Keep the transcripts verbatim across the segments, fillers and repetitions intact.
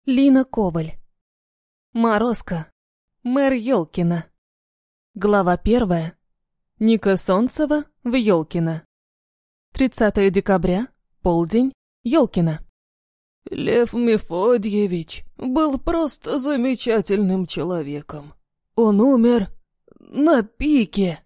Лина Коваль. Морозко. Мэр Ёлкина. Глава первая. Ника Солнцева в Ёлкино. тридцатое декабря. Полдень. Ёлкино. Лев Мефодьевич был просто замечательным человеком. Он умер на пике.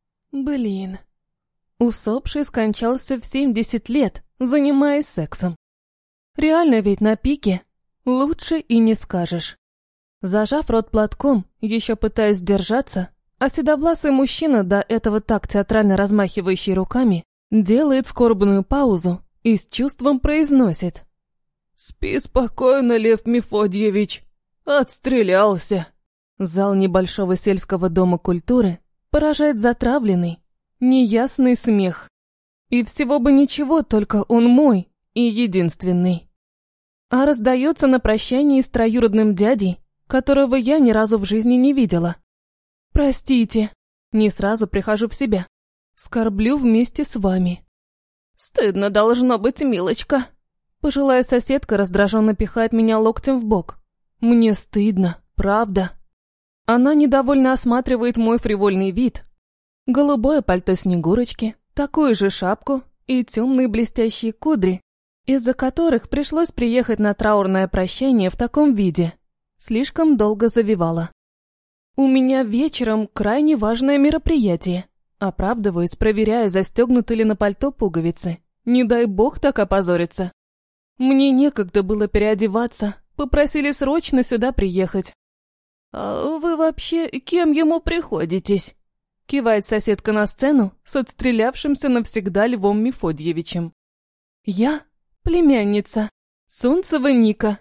Блин. Усопший скончался в семьдесят лет, занимаясь сексом. Реально ведь на пике. Лучше и не скажешь. Зажав рот платком, еще пытаясь сдержаться, а седовласый мужчина, до этого так театрально размахивающий руками, делает скорбную паузу и с чувством произносит: «Спи спокойно, Лев Мефодьевич. Отстрелялся». Зал небольшого сельского дома культуры поражает затравленный, неясный смех. И всего бы ничего, только он мой и единственный. А раздается на прощании с троюродным дядей, которого я ни разу в жизни не видела. «Простите, не сразу прихожу в себя. Скорблю вместе с вами». «Стыдно должно быть, милочка». Пожилая соседка раздраженно пихает меня локтем в бок. Мне стыдно, правда. Она недовольно осматривает мой фривольный вид. Голубое пальто Снегурочки, такую же шапку и темные блестящие кудри, из-за которых пришлось приехать на траурное прощание в таком виде. Слишком долго завивала. У меня вечером крайне важное мероприятие. Оправдываюсь, проверяя, застегнуты ли на пальто пуговицы. Не дай бог так опозориться. Мне некогда было переодеваться, попросили срочно сюда приехать. «А вы вообще кем ему приходитесь?» Кивает соседка на сцену с отстрелявшимся навсегда Львом Мефодьевичем. «Я племянница. Солнцева Ника».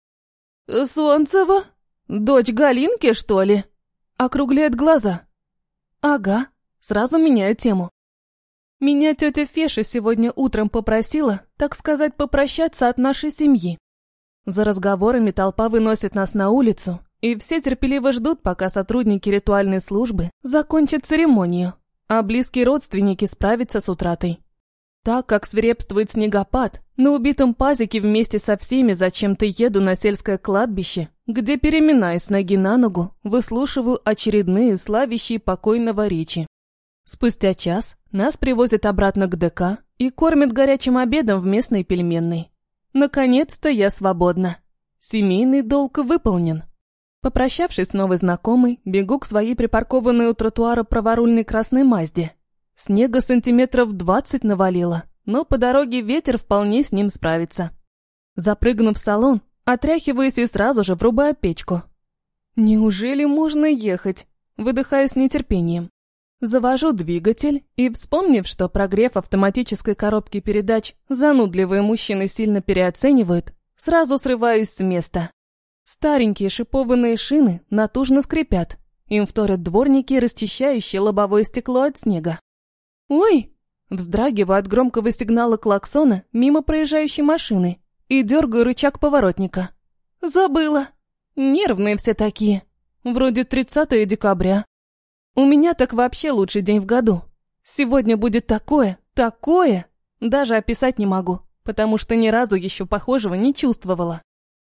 «Солнцева? Дочь Галинки, что ли?» Округляет глаза. «Ага, сразу меняю тему. Меня тетя Феша сегодня утром попросила, так сказать, попрощаться от нашей семьи. За разговорами толпа выносит нас на улицу, и все терпеливо ждут, пока сотрудники ритуальной службы закончат церемонию, а близкие родственники справятся с утратой. Так как свирепствует снегопад, на убитом пазике вместе со всеми зачем-то еду на сельское кладбище, где, переминаясь с ноги на ногу, выслушиваю очередные славящие покойного речи. Спустя час нас привозят обратно к ДК и кормят горячим обедом в местной пельменной. Наконец-то я свободна. Семейный долг выполнен. Попрощавшись с новой знакомой, бегу к своей припаркованной у тротуара праворульной красной Мазде. Снега сантиметров двадцать навалило, но по дороге ветер вполне с ним справится. Запрыгнув в салон, отряхиваюсь и сразу же врубаю печку. Неужели можно ехать? Выдыхаю с нетерпением. Завожу двигатель и, вспомнив, что прогрев автоматической коробки передач занудливые мужчины сильно переоценивают, сразу срываюсь с места. Старенькие шипованные шины натужно скрипят. Им вторят дворники, расчищающие лобовое стекло от снега. «Ой!» Вздрагиваю от громкого сигнала клаксона мимо проезжающей машины и дергаю рычаг поворотника. Забыла. Нервные все такие. Вроде тридцатое декабря. У меня так вообще лучший день в году. Сегодня будет такое, такое. Даже описать не могу, потому что ни разу еще похожего не чувствовала.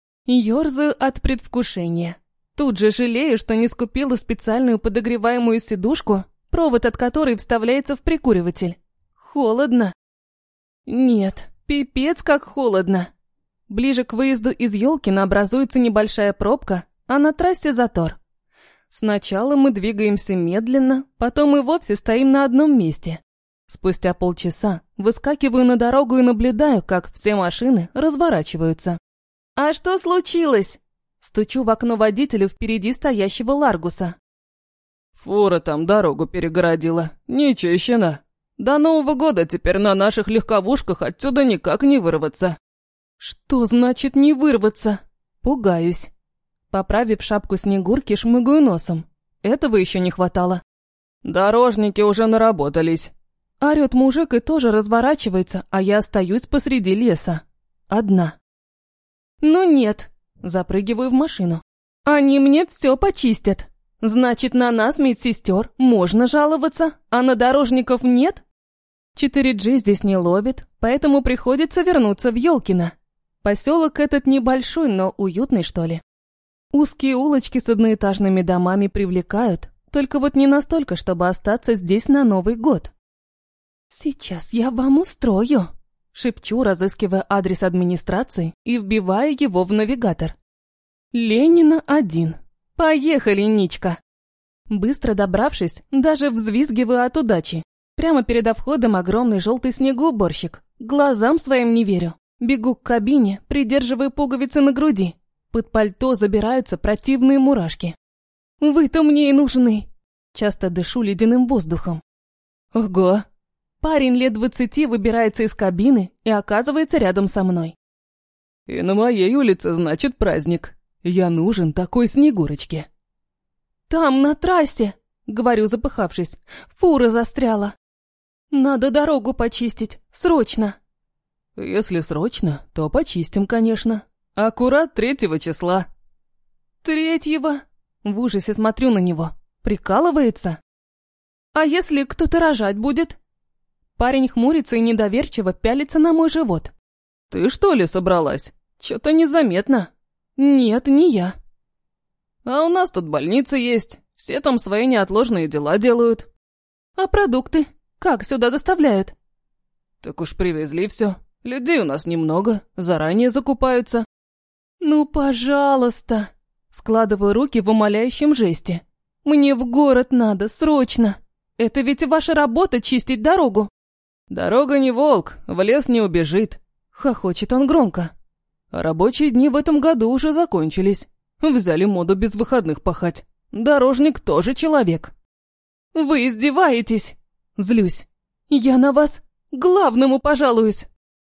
Ёрзаю от предвкушения. Тут же жалею, что не скупила специальную подогреваемую сидушку, провод от которой вставляется в прикуриватель. Холодно. Нет, пипец как холодно. Ближе к выезду из Ёлкино образуется небольшая пробка, а на трассе затор. Сначала мы двигаемся медленно, потом и вовсе стоим на одном месте. Спустя полчаса выскакиваю на дорогу и наблюдаю, как все машины разворачиваются. «А что случилось?» Стучу в окно водителю впереди стоящего Ларгуса. «Фура там дорогу перегородила. Нечищена. До Нового года теперь на наших легковушках отсюда никак не вырваться». «Что значит не вырваться?» Пугаюсь. Поправив шапку Снегурки, шмыгаю носом. Этого еще не хватало. «Дорожники уже наработались». Орёт мужик и тоже разворачивается, а я остаюсь посреди леса. Одна. «Ну нет». Запрыгиваю в машину. «Они мне все почистят. Значит, на нас, медсестер, можно жаловаться, а на дорожников нет?» четыре джи здесь не ловит, поэтому приходится вернуться в Ёлкино. Поселок этот небольшой, но уютный, что ли. Узкие улочки с одноэтажными домами привлекают, только вот не настолько, чтобы остаться здесь на Новый год. «Сейчас я вам устрою», — шепчу, разыскивая адрес администрации и вбивая его в навигатор. «Ленина один. Поехали, Ничка!» Быстро добравшись, даже взвизгиваю от удачи. Прямо перед входом огромный желтый снегоуборщик. Глазам своим не верю. Бегу к кабине, придерживая пуговицы на груди. Под пальто забираются противные мурашки. «Вы-то мне и нужны!» Часто дышу ледяным воздухом. «Ого!» Парень лет двадцати выбирается из кабины и оказывается рядом со мной. «И на моей улице, значит, праздник. Я нужен такой Снегурочке». «Там, на трассе!» — говорю, запыхавшись. «Фура застряла. Надо дорогу почистить. Срочно!» «Если срочно, то почистим, конечно. Аккурат третьего числа». «Третьего?» В ужасе смотрю на него. Прикалывается? «А если кто-то рожать будет?» Парень хмурится и недоверчиво пялится на мой живот. «Ты что ли собралась? Чё-то незаметно». «Нет, не я». «А у нас тут больница есть. Все там свои неотложные дела делают». «А продукты? Как сюда доставляют?» «Так уж привезли все. Людей у нас немного, заранее закупаются». «Ну, пожалуйста!» Складываю руки в умоляющем жесте. «Мне в город надо, срочно! Это ведь ваша работа чистить дорогу!» «Дорога не волк, в лес не убежит!» Хохочет он громко. «Рабочие дни в этом году уже закончились. Взяли моду без выходных пахать. Дорожник тоже человек». «Вы издеваетесь?» Злюсь. «Я на вас главному пожалуюсь!»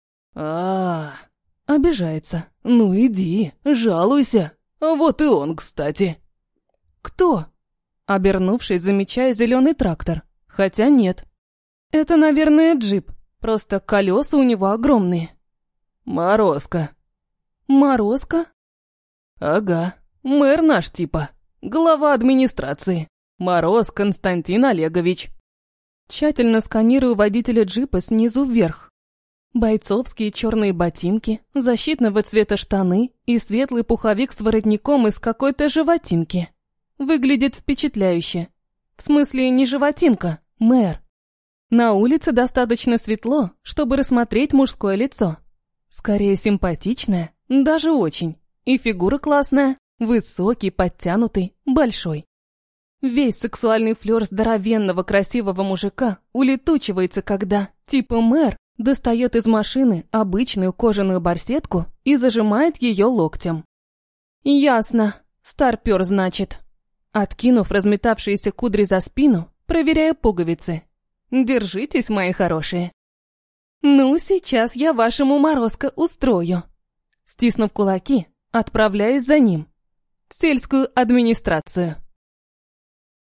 а, -а, -а обижается. «Ну иди, жалуйся. Вот и он, кстати». «Кто?» Обернувшись, замечаю зеленый трактор. Хотя нет. Это, наверное, джип. Просто колеса у него огромные. «Морозко». «Морозко?» «Ага, мэр наш типа. Глава администрации. Мороз Константин Олегович». Тщательно сканирую водителя джипа снизу вверх. Бойцовские черные ботинки, защитного цвета штаны и светлый пуховик с воротником из какой-то животинки. Выглядит впечатляюще. В смысле, не животинка, мэр. На улице достаточно светло, чтобы рассмотреть мужское лицо. Скорее симпатичное, даже очень. И фигура классная, высокий, подтянутый, большой. Весь сексуальный флёр здоровенного красивого мужика улетучивается, когда, типа мэр, достает из машины обычную кожаную барсетку и зажимает ее локтем. Ясно, старпёр, значит. Откинув разметавшиеся кудри за спину, проверяю пуговицы. Держитесь, мои хорошие. Ну, сейчас я вашему Морозко устрою. Стиснув кулаки, отправляюсь за ним. В сельскую администрацию.